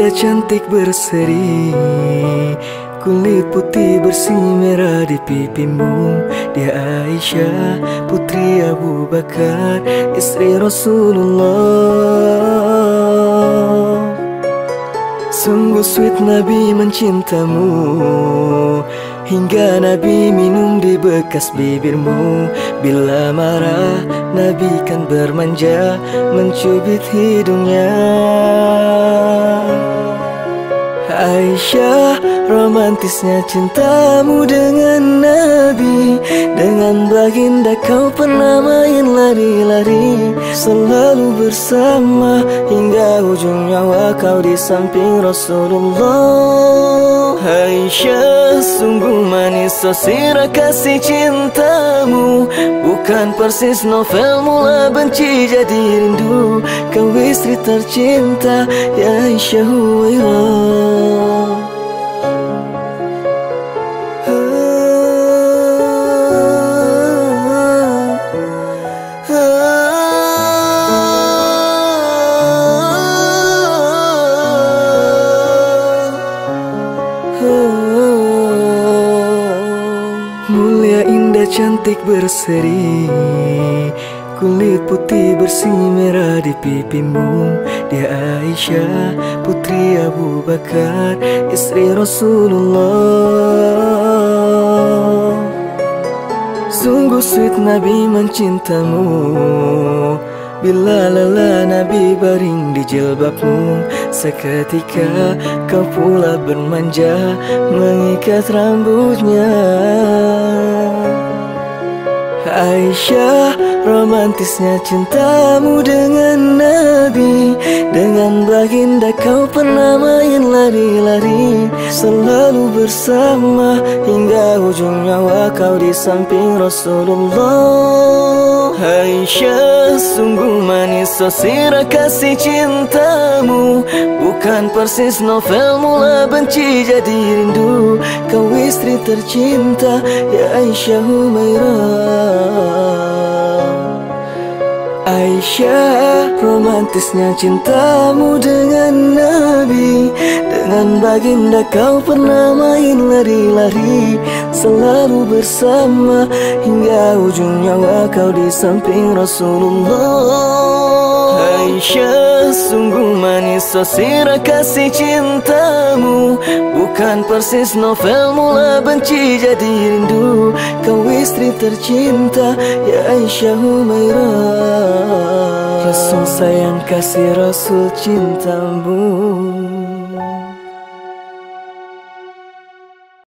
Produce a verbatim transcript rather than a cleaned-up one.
indah cantik berseri, kulit putih bersih merah di pipimu. Dia Aisyah, putri Abu Bakar, istri Rasulullah. Sungguh sweet Nabi mencintamu, hingga Nabi minum di bekas bibirmu. Bila marah, Nabi kan bermanja, mencubit hidungnya. Aisyah, romantisnya cintamu dengan Nabi. Dengan baginda kau pernah main lari-lari, selalu bersama hingga ujung nyawa kau di samping Rasulullah. Aisyah, sungguh manis sosira kasih cintamu, bukan persis novel mula benci jadi rindu. Kau istri tercinta, ya Aisyah Huwairah. Mulia indah cantik berseri, kulit putih bersih merah di pipimu. Dia Aisyah, putri Abu Bakar, istri Rasulullah. Sungguh sweet Nabi mencintamu, bila lelah Nabi baring di jilbabmu. Seketika kau pula bermanja, mengikat rambutnya. Aisyah, romantisnya cintamu dengan Nabi. Dengan baginda kau pernah main lari-lari, selalu bersama hingga ujung nyawa kau di samping Rasulullah. Aisyah, sungguh manis sosira kasih cintamu, bukan persis novel mula benci jadi rindu. Kau istri tercinta, ya Aisyah Humairah. Aisyah, romantisnya cintamu dengan Nabi. Dengan baginda kau pernah main lari-lari, selalu bersama hingga ujung nyawa kau di samping Rasulullah. Aisyah, sungguh manis sosira kasih cintamu, bukan persis novel mula benci jadi rindu. Kau istri tercinta, ya Aisyah Humairah. Rasul sayang kasih Rasul cintamu.